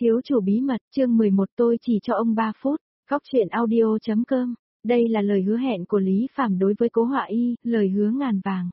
Thiếu chủ bí mật, chương 11 tôi chỉ cho ông 3 phút, góc truyện audio.com. Đây là lời hứa hẹn của Lý Phàm đối với Cố Họa Y, lời hứa ngàn vàng.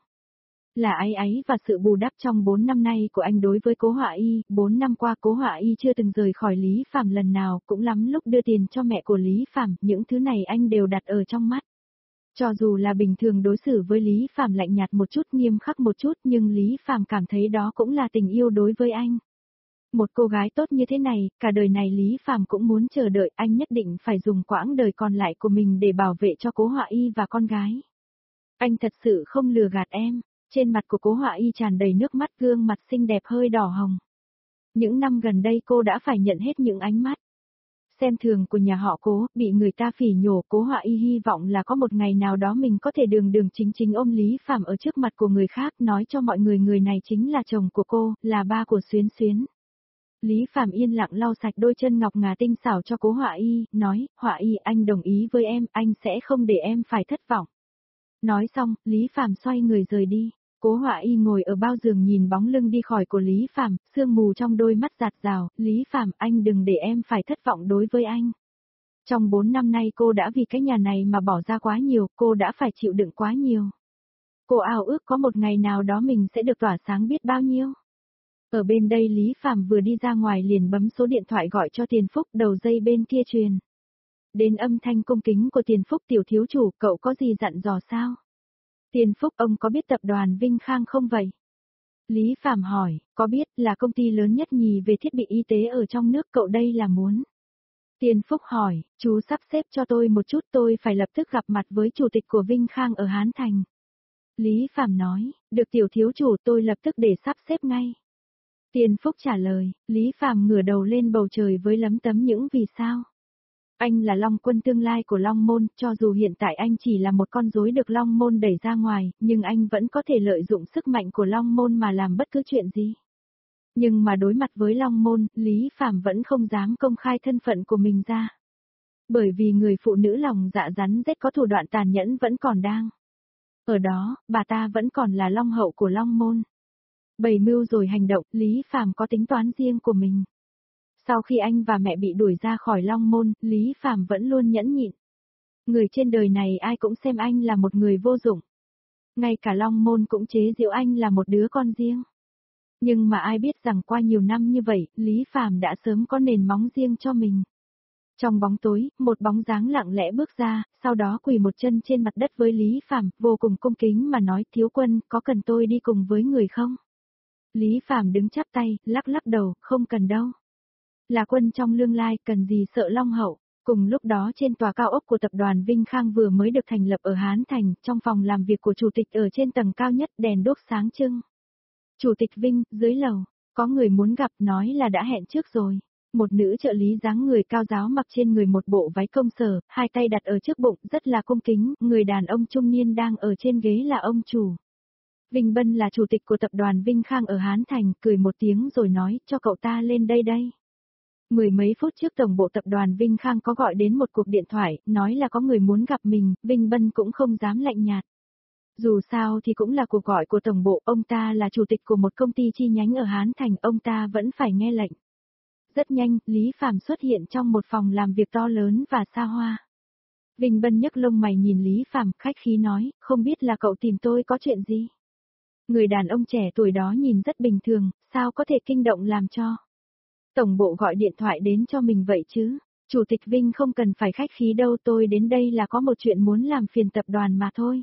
Là áy áy và sự bù đắp trong 4 năm nay của anh đối với Cố Họa Y, 4 năm qua Cố Họa Y chưa từng rời khỏi Lý Phàm lần nào, cũng lắm lúc đưa tiền cho mẹ của Lý Phàm, những thứ này anh đều đặt ở trong mắt. Cho dù là bình thường đối xử với Lý Phàm lạnh nhạt một chút, nghiêm khắc một chút, nhưng Lý Phàm cảm thấy đó cũng là tình yêu đối với anh. Một cô gái tốt như thế này, cả đời này Lý Phàm cũng muốn chờ đợi, anh nhất định phải dùng quãng đời còn lại của mình để bảo vệ cho Cố Họa Y và con gái. Anh thật sự không lừa gạt em. Trên mặt của Cố Họa Y tràn đầy nước mắt, gương mặt xinh đẹp hơi đỏ hồng. Những năm gần đây cô đã phải nhận hết những ánh mắt xem thường của nhà họ Cố, bị người ta phỉ nhổ. Cố Họa Y hy vọng là có một ngày nào đó mình có thể đường đường chính chính ôm Lý Phàm ở trước mặt của người khác, nói cho mọi người người này chính là chồng của cô, là ba của Xuyến Xuyến. Lý Phàm yên lặng lau sạch đôi chân ngọc ngà tinh xảo cho Cố Họa Y, nói, Họa Y, anh đồng ý với em, anh sẽ không để em phải thất vọng. Nói xong, Lý Phàm xoay người rời đi. Cố Họa Y ngồi ở bao giường nhìn bóng lưng đi khỏi của Lý Phàm, sương mù trong đôi mắt giạt rào, Lý Phàm, anh đừng để em phải thất vọng đối với anh. Trong 4 năm nay cô đã vì cái nhà này mà bỏ ra quá nhiều, cô đã phải chịu đựng quá nhiều. Cô ao ước có một ngày nào đó mình sẽ được tỏa sáng biết bao nhiêu. Ở bên đây Lý Phàm vừa đi ra ngoài liền bấm số điện thoại gọi cho Tiền Phúc, đầu dây bên kia truyền đến âm thanh cung kính của Tiền Phúc. Tiểu thiếu chủ, cậu có gì dặn dò sao? Tiền Phúc, ông có biết tập đoàn Vinh Khang không vậy? Lý Phàm hỏi, có biết, là công ty lớn nhất nhì về thiết bị y tế ở trong nước, cậu đây là muốn. Tiền Phúc hỏi, chú sắp xếp cho tôi một chút, tôi phải lập tức gặp mặt với chủ tịch của Vinh Khang ở Hán Thành. Lý Phàm nói, được tiểu thiếu chủ, tôi lập tức để sắp xếp ngay. Tiền Phúc trả lời, Lý Phàm ngửa đầu lên bầu trời với lấm tấm những vì sao. Anh là Long Quân tương lai của Long Môn, cho dù hiện tại anh chỉ là một con rối được Long Môn đẩy ra ngoài, nhưng anh vẫn có thể lợi dụng sức mạnh của Long Môn mà làm bất cứ chuyện gì. Nhưng mà đối mặt với Long Môn, Lý Phàm vẫn không dám công khai thân phận của mình ra. Bởi vì người phụ nữ lòng dạ rắn rết có thủ đoạn tàn nhẫn vẫn còn đang. Ở đó, bà ta vẫn còn là Long Hậu của Long Môn. Bày mưu rồi hành động, Lý Phàm có tính toán riêng của mình. Sau khi anh và mẹ bị đuổi ra khỏi Long Môn, Lý Phàm vẫn luôn nhẫn nhịn. Người trên đời này ai cũng xem anh là một người vô dụng. Ngay cả Long Môn cũng chế giễu anh là một đứa con riêng. Nhưng mà ai biết rằng qua nhiều năm như vậy, Lý Phàm đã sớm có nền móng riêng cho mình. Trong bóng tối, một bóng dáng lặng lẽ bước ra, sau đó quỳ một chân trên mặt đất với Lý Phàm, vô cùng cung kính mà nói, thiếu quân, có cần tôi đi cùng với người không? Lý Phàm đứng chắp tay, lắc lắc đầu, không cần đâu. Là quân trong lương lai, cần gì sợ Long Hậu. Cùng lúc đó trên tòa cao ốc của tập đoàn Vinh Khang vừa mới được thành lập ở Hán Thành, trong phòng làm việc của chủ tịch ở trên tầng cao nhất, đèn đuốc sáng trưng. Chủ tịch Vinh, dưới lầu, có người muốn gặp, nói là đã hẹn trước rồi. Một nữ trợ lý dáng người cao giáo mặc trên người một bộ váy công sở, hai tay đặt ở trước bụng, rất là cung kính, người đàn ông trung niên đang ở trên ghế là ông chủ. Vinh Bân là chủ tịch của tập đoàn Vinh Khang ở Hán Thành, cười một tiếng rồi nói, cho cậu ta lên đây đây. Mười mấy phút trước tổng bộ tập đoàn Vinh Khang có gọi đến một cuộc điện thoại, nói là có người muốn gặp mình, Vinh Bân cũng không dám lạnh nhạt. Dù sao thì cũng là cuộc gọi của tổng bộ, ông ta là chủ tịch của một công ty chi nhánh ở Hán Thành, ông ta vẫn phải nghe lệnh. Rất nhanh, Lý Phàm xuất hiện trong một phòng làm việc to lớn và xa hoa. Vinh Bân nhấc lông mày nhìn Lý Phàm, khách khí nói, không biết là cậu tìm tôi có chuyện gì? Người đàn ông trẻ tuổi đó nhìn rất bình thường, sao có thể kinh động làm cho. Tổng bộ gọi điện thoại đến cho mình vậy chứ? Chủ tịch Vinh không cần phải khách khí đâu, tôi đến đây là có một chuyện muốn làm phiền tập đoàn mà thôi.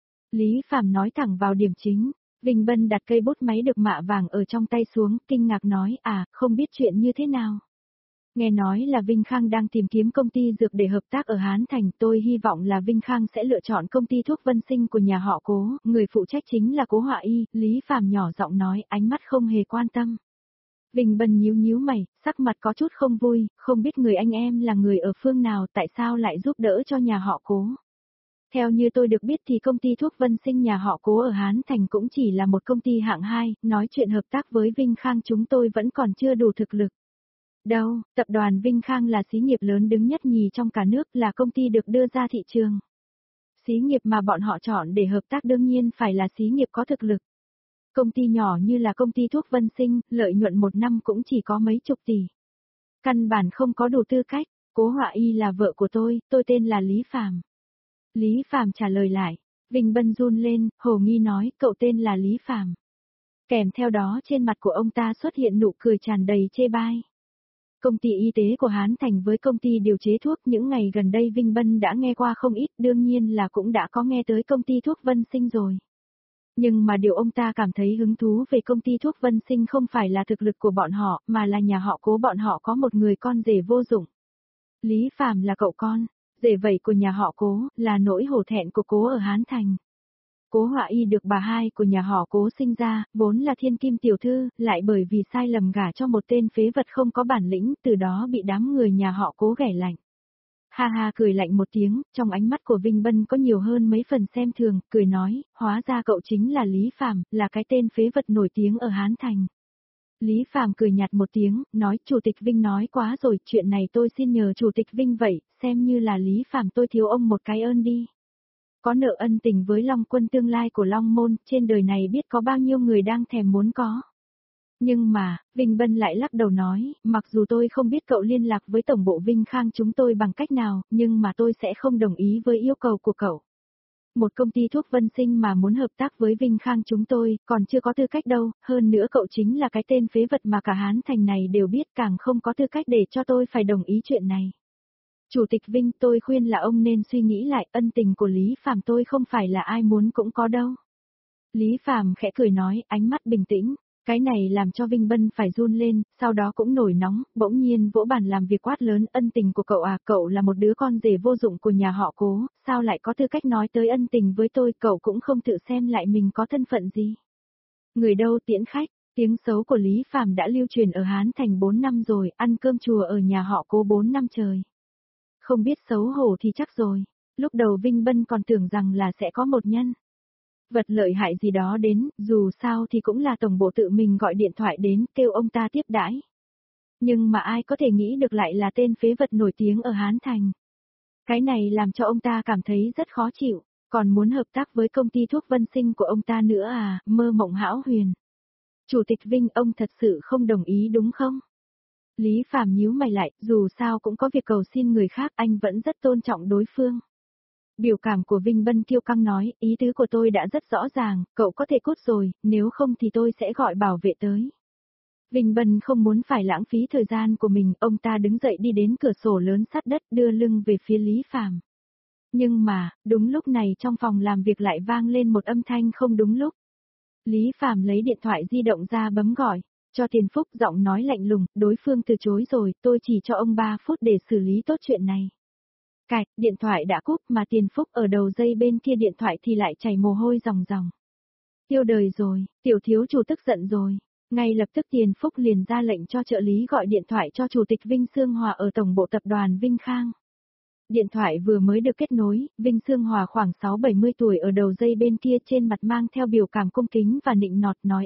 Lý Phàm nói thẳng vào điểm chính. Vinh Bân đặt cây bút máy được mạ vàng ở trong tay xuống, kinh ngạc nói, không biết chuyện như thế nào. Nghe nói là Vinh Khang đang tìm kiếm công ty dược để hợp tác ở Hán Thành, tôi hy vọng là Vinh Khang sẽ lựa chọn công ty thuốc Vân Sinh của nhà họ Cố, người phụ trách chính là Cố Họa Y, Lý Phàm nhỏ giọng nói, ánh mắt không hề quan tâm. Vinh Bân nhíu nhíu mày, sắc mặt có chút không vui, không biết người anh em là người ở phương nào, tại sao lại giúp đỡ cho nhà họ Cố. Theo như tôi được biết thì công ty thuốc Vân Sinh nhà họ Cố ở Hán Thành cũng chỉ là một công ty hạng 2, nói chuyện hợp tác với Vinh Khang chúng tôi vẫn còn chưa đủ thực lực. Đâu, tập đoàn Vinh Khang là xí nghiệp lớn đứng nhất nhì trong cả nước, là công ty được đưa ra thị trường. Xí nghiệp mà bọn họ chọn để hợp tác đương nhiên phải là xí nghiệp có thực lực. Công ty nhỏ như là công ty thuốc Vân Sinh, lợi nhuận một năm cũng chỉ có mấy chục tỷ. Căn bản không có đủ tư cách, Cố Họa Y là vợ của tôi tên là Lý Phàm. Lý Phàm trả lời lại, Vinh Bân run lên, hồ nghi nói, cậu tên là Lý Phàm. Kèm theo đó trên mặt của ông ta xuất hiện nụ cười tràn đầy chê bai. Công ty y tế của Hán Thành với công ty điều chế thuốc những ngày gần đây Vinh Bân đã nghe qua không ít, đương nhiên là cũng đã có nghe tới công ty thuốc Vân Sinh rồi. Nhưng mà điều ông ta cảm thấy hứng thú về công ty thuốc Vân Sinh không phải là thực lực của bọn họ, mà là nhà họ Cố bọn họ có một người con rể vô dụng. Lý Phàm là cậu con, rể vậy của nhà họ Cố, là nỗi hổ thẹn của Cố ở Hán Thành. Cố Họa Y được bà hai của nhà họ Cố sinh ra, vốn là thiên kim tiểu thư, lại bởi vì sai lầm gả cho một tên phế vật không có bản lĩnh, từ đó bị đám người nhà họ Cố ghẻ lạnh. Ha ha cười lạnh một tiếng, trong ánh mắt của Vinh Bân có nhiều hơn mấy phần xem thường, cười nói, hóa ra cậu chính là Lý Phàm, là cái tên phế vật nổi tiếng ở Hán Thành. Lý Phàm cười nhạt một tiếng, nói, Chủ tịch Vinh nói quá rồi, chuyện này tôi xin nhờ Chủ tịch Vinh vậy, xem như là Lý Phàm tôi thiếu ông một cái ơn đi. Có nợ ân tình với Long Quân tương lai của Long Môn, trên đời này biết có bao nhiêu người đang thèm muốn có. Nhưng mà, Vinh Bân lại lắc đầu nói, mặc dù tôi không biết cậu liên lạc với Tổng bộ Vinh Khang chúng tôi bằng cách nào, nhưng mà tôi sẽ không đồng ý với yêu cầu của cậu. Một công ty thuốc Vân Sinh mà muốn hợp tác với Vinh Khang chúng tôi, còn chưa có tư cách đâu, hơn nữa cậu chính là cái tên phế vật mà cả Hán Thành này đều biết, càng không có tư cách để cho tôi phải đồng ý chuyện này. Chủ tịch Vinh, tôi khuyên là ông nên suy nghĩ lại, ân tình của Lý Phàm tôi không phải là ai muốn cũng có đâu. Lý Phàm khẽ cười nói, ánh mắt bình tĩnh, cái này làm cho Vinh Bân phải run lên, sau đó cũng nổi nóng, bỗng nhiên vỗ bàn làm việc quát lớn, ân tình của cậu à, cậu là một đứa con rể vô dụng của nhà họ Cố, sao lại có tư cách nói tới ân tình với tôi, cậu cũng không tự xem lại mình có thân phận gì. Người đâu tiễn khách, tiếng xấu của Lý Phàm đã lưu truyền ở Hán Thành 4 năm rồi, ăn cơm chùa ở nhà họ Cố 4 năm trời. Không biết xấu hổ thì chắc rồi, lúc đầu Vinh Bân còn tưởng rằng là sẽ có một nhân vật lợi hại gì đó đến, dù sao thì cũng là tổng bộ tự mình gọi điện thoại đến, kêu ông ta tiếp đãi. Nhưng mà ai có thể nghĩ được lại là tên phế vật nổi tiếng ở Hán Thành. Cái này làm cho ông ta cảm thấy rất khó chịu, còn muốn hợp tác với công ty thuốc Vân Sinh của ông ta nữa à, mơ mộng hão huyền. Chủ tịch Vinh, ông thật sự không đồng ý đúng không? Lý Phàm nhíu mày lại, dù sao cũng có việc cầu xin người khác, anh vẫn rất tôn trọng đối phương. Biểu cảm của Vinh Bân kiêu căng nói, ý tứ của tôi đã rất rõ ràng, cậu có thể cút rồi, nếu không thì tôi sẽ gọi bảo vệ tới. Vinh Bân không muốn phải lãng phí thời gian của mình, ông ta đứng dậy đi đến cửa sổ lớn sát đất đưa lưng về phía Lý Phàm. Nhưng mà, đúng lúc này trong phòng làm việc lại vang lên một âm thanh không đúng lúc. Lý Phàm lấy điện thoại di động ra bấm gọi, cho Tiền Phúc, giọng nói lạnh lùng, đối phương từ chối rồi, tôi chỉ cho ông 3 phút để xử lý tốt chuyện này. Cạch, điện thoại đã cúp mà Tiền Phúc ở đầu dây bên kia điện thoại thì lại chảy mồ hôi ròng ròng. Tiêu đời rồi, tiểu thiếu chủ tức giận rồi. Ngay lập tức Tiền Phúc liền ra lệnh cho trợ lý gọi điện thoại cho Chủ tịch Vinh Sương Hòa ở tổng bộ tập đoàn Vinh Khang. Điện thoại vừa mới được kết nối, Vinh Sương Hòa khoảng 6-70 tuổi ở đầu dây bên kia trên mặt mang theo biểu cảm cung kính và nịnh nọt nói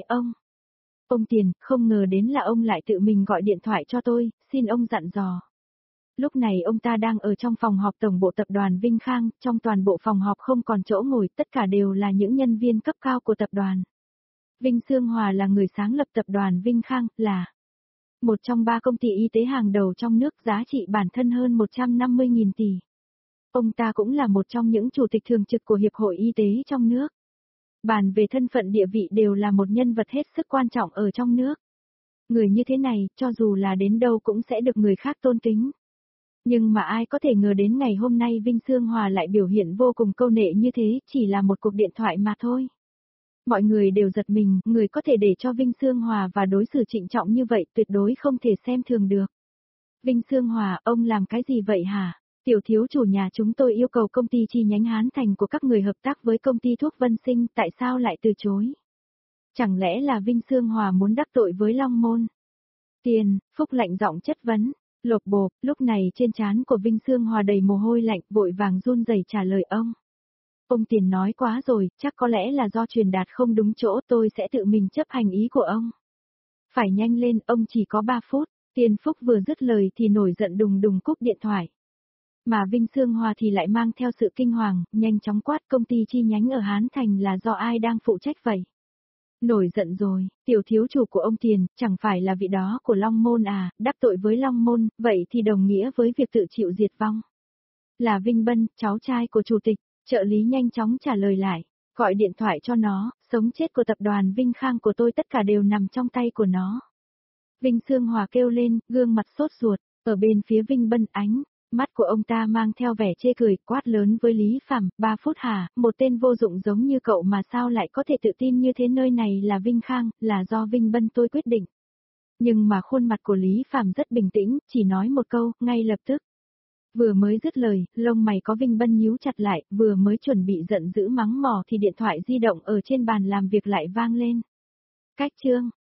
ông Tiền, không ngờ đến là ông lại tự mình gọi điện thoại cho tôi, xin ông dặn dò. Lúc này ông ta đang ở trong phòng họp tổng bộ tập đoàn Vinh Khang, trong toàn bộ phòng họp không còn chỗ ngồi, tất cả đều là những nhân viên cấp cao của tập đoàn. Vinh Sương Hòa là người sáng lập tập đoàn Vinh Khang, là một trong 3 công ty y tế hàng đầu trong nước, giá trị bản thân hơn 150.000 tỷ. Ông ta cũng là một trong những chủ tịch thường trực của Hiệp hội Y tế trong nước. Bàn về thân phận địa vị đều là một nhân vật hết sức quan trọng ở trong nước. Người như thế này, cho dù là đến đâu cũng sẽ được người khác tôn kính. Nhưng mà ai có thể ngờ đến ngày hôm nay Vinh Sương Hòa lại biểu hiện vô cùng câu nệ như thế, chỉ là một cuộc điện thoại mà thôi. Mọi người đều giật mình, người có thể để cho Vinh Sương Hòa và đối xử trịnh trọng như vậy tuyệt đối không thể xem thường được. Vinh Sương Hòa, ông làm cái gì vậy hả? Tiểu thiếu chủ nhà chúng tôi yêu cầu công ty chi nhánh Hán Thành của các người hợp tác với công ty thuốc Vân Sinh, tại sao lại từ chối? Chẳng lẽ là Vinh Sương Hòa muốn đắc tội với Long Môn? Tiền, Phúc lạnh giọng chất vấn. Lột bột, lúc này trên trán của Vinh Sương Hòa đầy mồ hôi lạnh, vội vàng run rẩy trả lời ông. Ông Tiền nói quá rồi, chắc có lẽ là do truyền đạt không đúng chỗ, tôi sẽ tự mình chấp hành ý của ông. Phải nhanh lên, ông chỉ có 3 phút. Tiền Phúc vừa dứt lời thì nổi giận đùng đùng cúp điện thoại. Mà Vinh Sương Hòa thì lại mang theo sự kinh hoàng, nhanh chóng quát, công ty chi nhánh ở Hán Thành là do ai đang phụ trách vậy? Nổi giận rồi, tiểu thiếu chủ của ông Tiền, chẳng phải là vị đó của Long Môn à, đắc tội với Long Môn, vậy thì đồng nghĩa với việc tự chịu diệt vong. Là Vinh Bân, cháu trai của chủ tịch, trợ lý nhanh chóng trả lời lại, gọi điện thoại cho nó, sống chết của tập đoàn Vinh Khang của tôi tất cả đều nằm trong tay của nó. Vinh Sương Hòa kêu lên, gương mặt sốt ruột, ở bên phía Vinh Bân mắt của ông ta mang theo vẻ chê cười, quát lớn với Lý Phàm, 3 phút hả, một tên vô dụng giống như cậu mà sao lại có thể tự tin như thế, nơi này là Vinh Khang, là do Vinh Bân tôi quyết định. Nhưng mà khuôn mặt của Lý Phàm rất bình tĩnh, chỉ nói một câu, ngay lập tức. Vừa mới dứt lời, lông mày có Vinh Bân nhíu chặt lại, vừa mới chuẩn bị giận dữ mắng mỏ thì điện thoại di động ở trên bàn làm việc lại vang lên. Cách chương